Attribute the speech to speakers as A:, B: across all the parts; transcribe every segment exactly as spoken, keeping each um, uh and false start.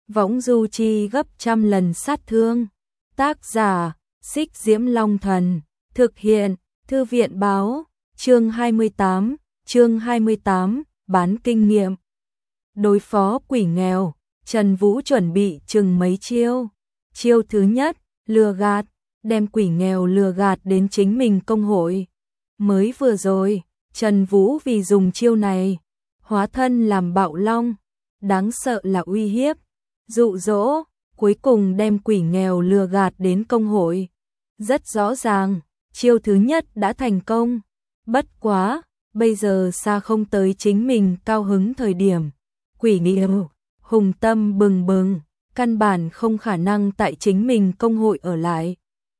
A: võng du chi gấp trăm lần sát thương. Tác giả, Xích Diễm Long Thần, thực hiện, Thư viện Báo, chương hai mươi tám, chương hai mươi tám, bán kinh nghiệm. Đối phó quỷ nghèo, Trần Vũ chuẩn bị chừng mấy chiêu. Chiêu thứ nhất, lừa gạt, đem quỷ nghèo lừa gạt đến chính mình công hội. Mới vừa rồi, Trần Vũ vì dùng chiêu này, hóa thân làm bạo long, đáng sợ là uy hiếp, dụ dỗ, cuối cùng đem quỷ nghèo lừa gạt đến công hội. Rất rõ ràng, chiêu thứ nhất đã thành công. Bất quá, bây giờ xa không tới chính mình cao hứng thời điểm. Quỷ nghèo, hùng tâm bừng bừng, căn bản không khả năng tại chính mình công hội ở lại.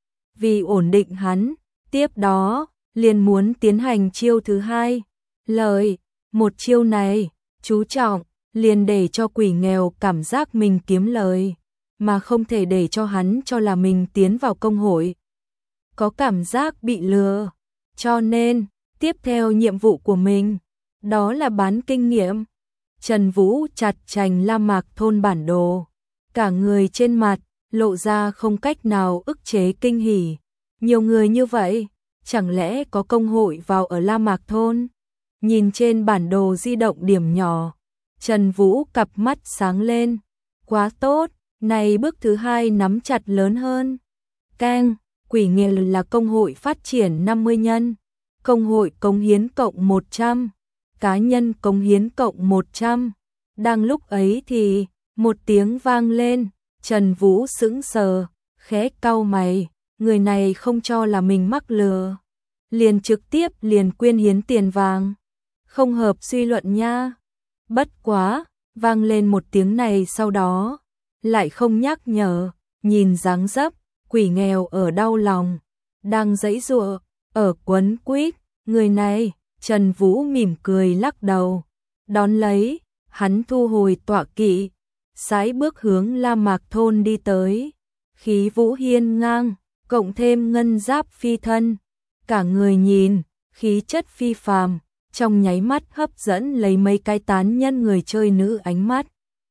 A: Vì ổn định hắn, tiếp đó, liền muốn tiến hành chiêu thứ hai. Lời, một chiêu này, chú trọng, liền để cho quỷ nghèo cảm giác mình kiếm lời, mà không thể để cho hắn cho là mình tiến vào công hội. Có cảm giác bị lừa, cho nên, tiếp theo nhiệm vụ của mình, đó là bán kinh nghiệm. Trần Vũ chặt chành La Mạc thôn bản đồ, cả người trên mặt, lộ ra không cách nào ức chế kinh hỉ. Nhiều người như vậy, chẳng lẽ có công hội vào ở La Mạc thôn? Nhìn trên bản đồ di động điểm nhỏ, Trần Vũ cặp mắt sáng lên. Quá tốt, này bước thứ hai nắm chặt lớn hơn. Keng, quỷ nghèo là công hội phát triển năm mươi nhân, công hội cống hiến cộng một trăm, cá nhân cống hiến cộng một trăm. Đang lúc ấy thì, một tiếng vang lên, Trần Vũ sững sờ, khẽ cau mày, người này không cho là mình mắc lừa, liền trực tiếp liền quyên hiến tiền vàng. Không hợp suy luận nha. Bất quá, vang lên một tiếng này sau đó, lại không nhắc nhở, nhìn dáng dấp, quỷ nghèo ở đau lòng, đang giãy giụa, ở quấn quýt, người này, Trần Vũ mỉm cười lắc đầu, đón lấy, hắn thu hồi tọa kỵ, sải bước hướng La Mạc thôn đi tới, khí vũ hiên ngang, cộng thêm ngân giáp phi thân, cả người nhìn, khí chất phi phàm, trong nháy mắt hấp dẫn lấy mấy cái tán nhân người chơi nữ ánh mắt.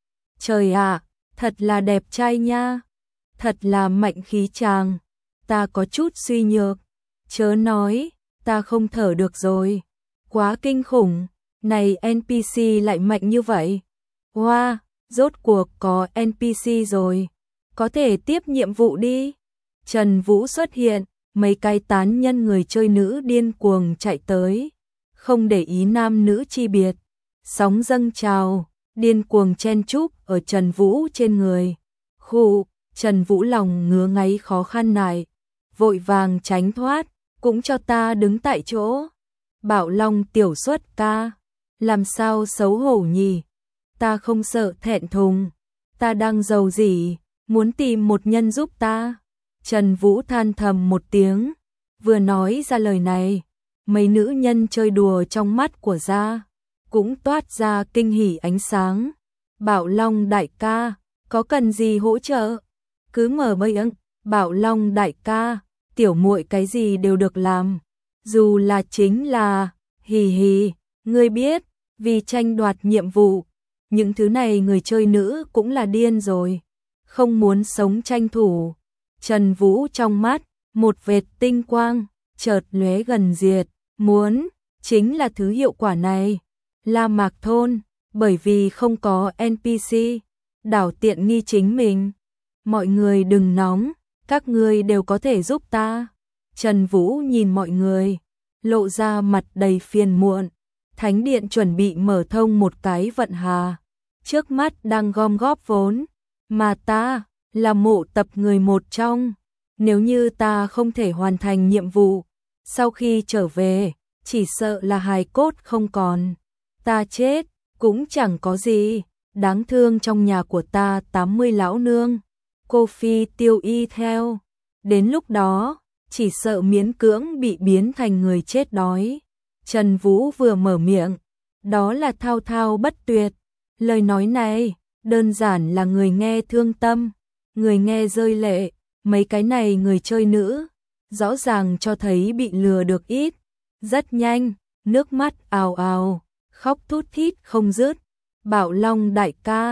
A: Trời ạ, thật là đẹp trai nha, thật là mạnh khí chàng, ta có chút suy nhược, chớ nói, ta không thở được rồi, quá kinh khủng, này en pê xê lại mạnh như vậy. Wow, rốt cuộc có en pê xê rồi, có thể tiếp nhiệm vụ đi. Trần Vũ xuất hiện, mấy cái tán nhân người chơi nữ điên cuồng chạy tới, không để ý nam nữ chi biệt, sóng dâng trào, điên cuồng chen chúc ở Trần Vũ trên người. Khụ, Trần Vũ lòng ngứa ngáy khó khăn này, vội vàng tránh thoát, cũng cho ta đứng tại chỗ. Bảo Long tiểu xuất ca, làm sao xấu hổ nhỉ? Ta không sợ thẹn thùng, ta đang giàu gì, muốn tìm một nhân giúp ta. Trần Vũ than thầm một tiếng, vừa nói ra lời này, mấy nữ nhân chơi đùa trong mắt của gia cũng toát ra kinh hỉ ánh sáng. Bảo Long đại ca, có cần gì hỗ trợ? Cứ mở miệng, Bảo Long đại ca, tiểu muội cái gì đều được làm, dù là chính là, hì hì, ngươi biết, vì tranh đoạt nhiệm vụ, những thứ này người chơi nữ cũng là điên rồi, không muốn sống tranh thủ. Trần Vũ trong mắt, một vệt tinh quang, chợt lóe gần diệt, muốn, chính là thứ hiệu quả này. La Mạc thôn, bởi vì không có en pê xê, đảo tiện nghi chính mình. Mọi người đừng nóng, các ngươi đều có thể giúp ta. Trần Vũ nhìn mọi người, lộ ra mặt đầy phiền muộn. Thánh điện chuẩn bị mở thông một cái vận hà, trước mắt đang gom góp vốn, mà ta là mộ tập người một trong. Nếu như ta không thể hoàn thành nhiệm vụ, sau khi trở về, chỉ sợ là hài cốt không còn. Ta chết, cũng chẳng có gì, đáng thương trong nhà của ta tám mươi lão nương. Cô Phi tiêu y theo, đến lúc đó, chỉ sợ miễn cưỡng bị biến thành người chết đói. Trần Vũ vừa mở miệng, đó là thao thao bất tuyệt. Lời nói này, đơn giản là người nghe thương tâm, người nghe rơi lệ. Mấy cái này người chơi nữ, rõ ràng cho thấy bị lừa được ít. Rất nhanh, nước mắt ào ào, khóc thút thít không dứt. Bảo Long đại ca,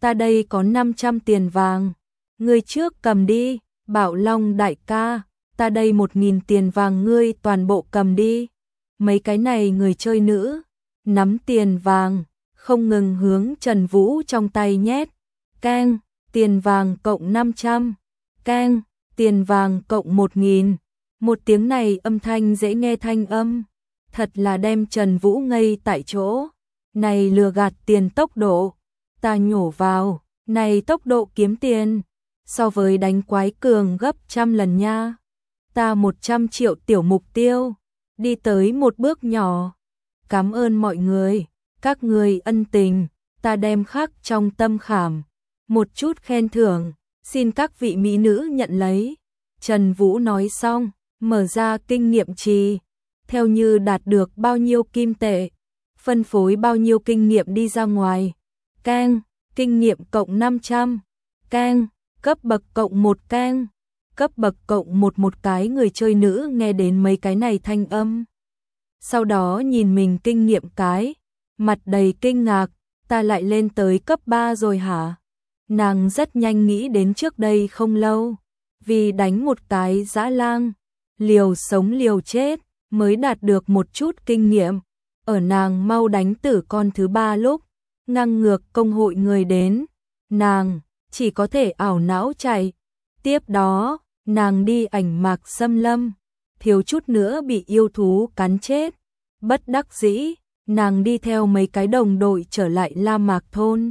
A: ta đây có năm trăm tiền vàng, ngươi trước cầm đi. Bảo Long đại ca, ta đây một nghìn tiền vàng ngươi toàn bộ cầm đi. Mấy cái này người chơi nữ, nắm tiền vàng, không ngừng hướng Trần Vũ trong tay nhét. Keng, tiền vàng cộng năm trăm. Keng, tiền vàng cộng một nghìn. Một tiếng này âm thanh dễ nghe thanh âm, thật là đem Trần Vũ ngây tại chỗ. Này lừa gạt tiền tốc độ, ta nhổ vào, này tốc độ kiếm tiền, so với đánh quái cường gấp trăm lần nha. Ta một trăm triệu tiểu mục tiêu, đi tới một bước nhỏ. Cảm ơn mọi người, các người ân tình, ta đem khắc trong tâm khảm. Một chút khen thưởng, xin các vị mỹ nữ nhận lấy. Trần Vũ nói xong, mở ra kinh nghiệm trì, theo như đạt được bao nhiêu kim tệ, phân phối bao nhiêu kinh nghiệm đi ra ngoài. Keng, kinh nghiệm cộng năm trăm. Keng, cấp bậc cộng một keng, cấp bậc cộng một một cái người chơi nữ nghe đến mấy cái này thanh âm. Sau đó nhìn mình kinh nghiệm cái, mặt đầy kinh ngạc, ta lại lên tới cấp ba rồi hả? Nàng rất nhanh nghĩ đến trước đây không lâu, vì đánh một cái dã lang, liều sống liều chết, mới đạt được một chút kinh nghiệm. Ở nàng mau đánh tử con thứ ba lúc, ngang ngược công hội người đến, nàng chỉ có thể ảo não chạy. Tiếp đó, nàng đi ảnh mạc xâm lâm, thiếu chút nữa bị yêu thú cắn chết. Bất đắc dĩ, nàng đi theo mấy cái đồng đội trở lại La Mạc thôn.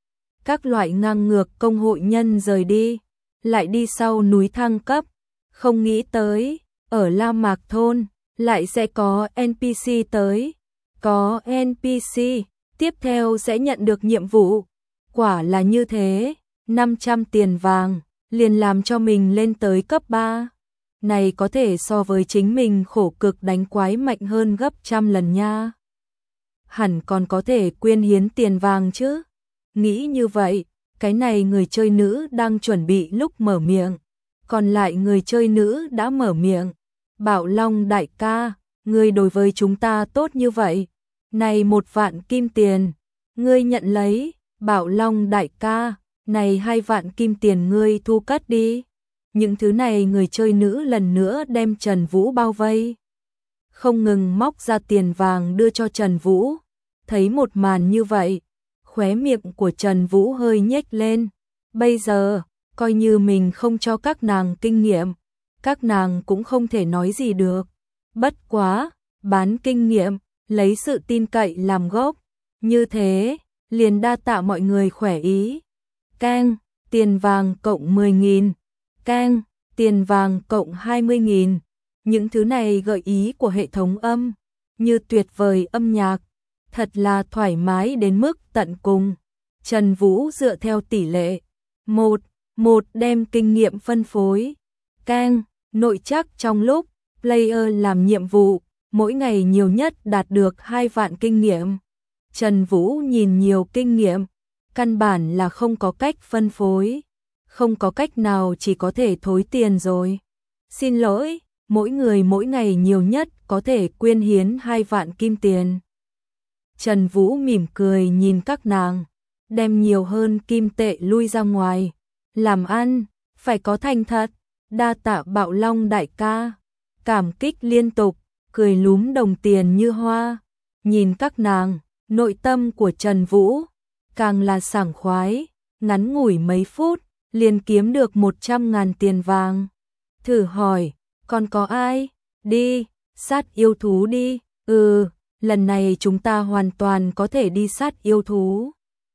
A: Các loại ngang ngược công hội nhân rời đi, lại đi sau núi thăng cấp, không nghĩ tới, ở La Mạc thôn, lại sẽ có en pê xê tới. Có en pê xê, tiếp theo sẽ nhận được nhiệm vụ. Quả là như thế, năm trăm tiền vàng, liền làm cho mình lên tới cấp ba. Này có thể so với chính mình khổ cực đánh quái mạnh hơn gấp trăm lần nha. Hẳn còn có thể quyên hiến tiền vàng chứ. Nghĩ như vậy, cái này người chơi nữ đang chuẩn bị lúc mở miệng. Còn lại người chơi nữ đã mở miệng. Bảo Long đại ca, ngươi đối với chúng ta tốt như vậy. Này một vạn kim tiền, ngươi nhận lấy. Bảo Long đại ca, này hai vạn kim tiền ngươi thu cất đi. Những thứ này người chơi nữ lần nữa đem Trần Vũ bao vây. Không ngừng móc ra tiền vàng đưa cho Trần Vũ. Thấy một màn như vậy, khóe miệng của Trần Vũ hơi nhếch lên. Bây giờ, coi như mình không cho các nàng kinh nghiệm, các nàng cũng không thể nói gì được. Bất quá, bán kinh nghiệm, lấy sự tin cậy làm gốc. Như thế, liền đa tạ mọi người khỏe ý. Keng, tiền vàng cộng mười nghìn. Keng, tiền vàng cộng hai mươi nghìn. Những thứ này gợi ý của hệ thống âm, như tuyệt vời âm nhạc, thật là thoải mái đến mức tận cùng. Trần Vũ dựa theo tỷ lệ một một đem kinh nghiệm phân phối. Keng, nội trắc trong lúc player làm nhiệm vụ, mỗi ngày nhiều nhất đạt được hai vạn kinh nghiệm. Trần Vũ nhìn nhiều kinh nghiệm, căn bản là không có cách phân phối, không có cách nào, chỉ có thể thối tiền rồi. Xin lỗi, mỗi người mỗi ngày nhiều nhất có thể quyên hiến hai vạn kim tiền. Trần Vũ mỉm cười nhìn các nàng, đem nhiều hơn kim tệ lui ra ngoài. Làm ăn, phải có thành thật, đa tạ Bảo Long đại ca. Cảm kích liên tục, cười lúm đồng tiền như hoa. Nhìn các nàng, nội tâm của Trần Vũ càng là sảng khoái, ngắn ngủi mấy phút, liền kiếm được một trăm ngàn tiền vàng. Thử hỏi, còn có ai? Đi, sát yêu thú đi. Ừ, lần này chúng ta hoàn toàn có thể đi sát yêu thú.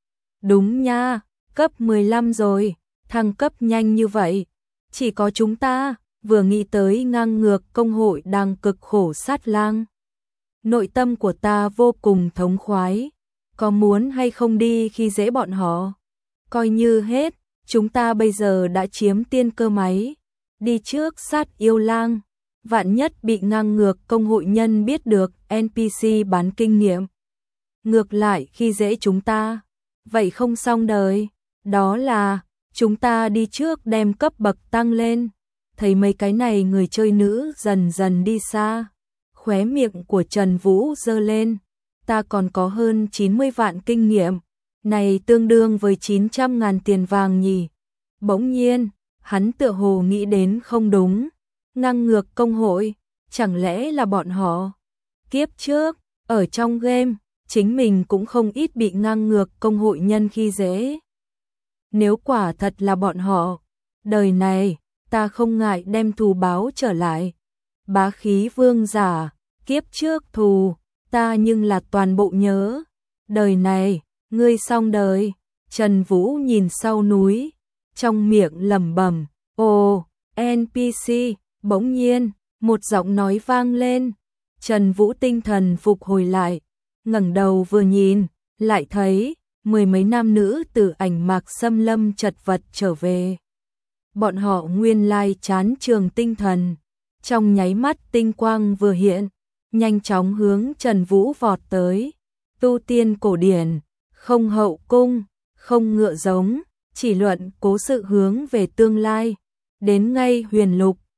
A: Đúng nha, cấp mười lăm rồi, thăng cấp nhanh như vậy. Chỉ có chúng ta, vừa nghĩ tới ngang ngược công hội đang cực khổ sát lang. Nội tâm của ta vô cùng thống khoái, có muốn hay không đi khi dễ bọn họ. Coi như hết, chúng ta bây giờ đã chiếm tiên cơ máy. Đi trước sát yêu lang, vạn nhất bị ngang ngược công hội nhân biết được en pê xê bán kinh nghiệm. Ngược lại khi dễ chúng ta, vậy không xong đời. Đó là, chúng ta đi trước đem cấp bậc tăng lên. Thấy mấy cái này người chơi nữ dần dần đi xa, khóe miệng của Trần Vũ giơ lên. Ta còn có hơn chín mươi vạn kinh nghiệm, Này tương đương với chín trăm ngàn tiền vàng nhỉ. Bỗng nhiên, hắn tựa hồ nghĩ đến không đúng. Ngang ngược công hội, chẳng lẽ là bọn họ? Kiếp trước, ở trong game, chính mình cũng không ít bị ngang ngược công hội nhân khi dễ. Nếu quả thật là bọn họ, đời này, ta không ngại đem thù báo trở lại. Bá khí vương giả, kiếp trước thù, ta nhưng là toàn bộ nhớ. Đời này, ngươi xong đời. Trần Vũ nhìn sau núi, trong miệng lẩm bẩm, ồ, en pê xê, bỗng nhiên, một giọng nói vang lên. Trần Vũ tinh thần phục hồi lại, ngẩng đầu vừa nhìn, lại thấy mười mấy nam nữ từ ảnh mạc xâm lâm chật vật trở về. Bọn họ nguyên lai chán trường tinh thần, trong nháy mắt tinh quang vừa hiện, nhanh chóng hướng Trần Vũ vọt tới. Tu tiên cổ điển, không hậu cung, không ngựa giống, chỉ luận cố sự hướng về tương lai. Đến ngay huyền lục,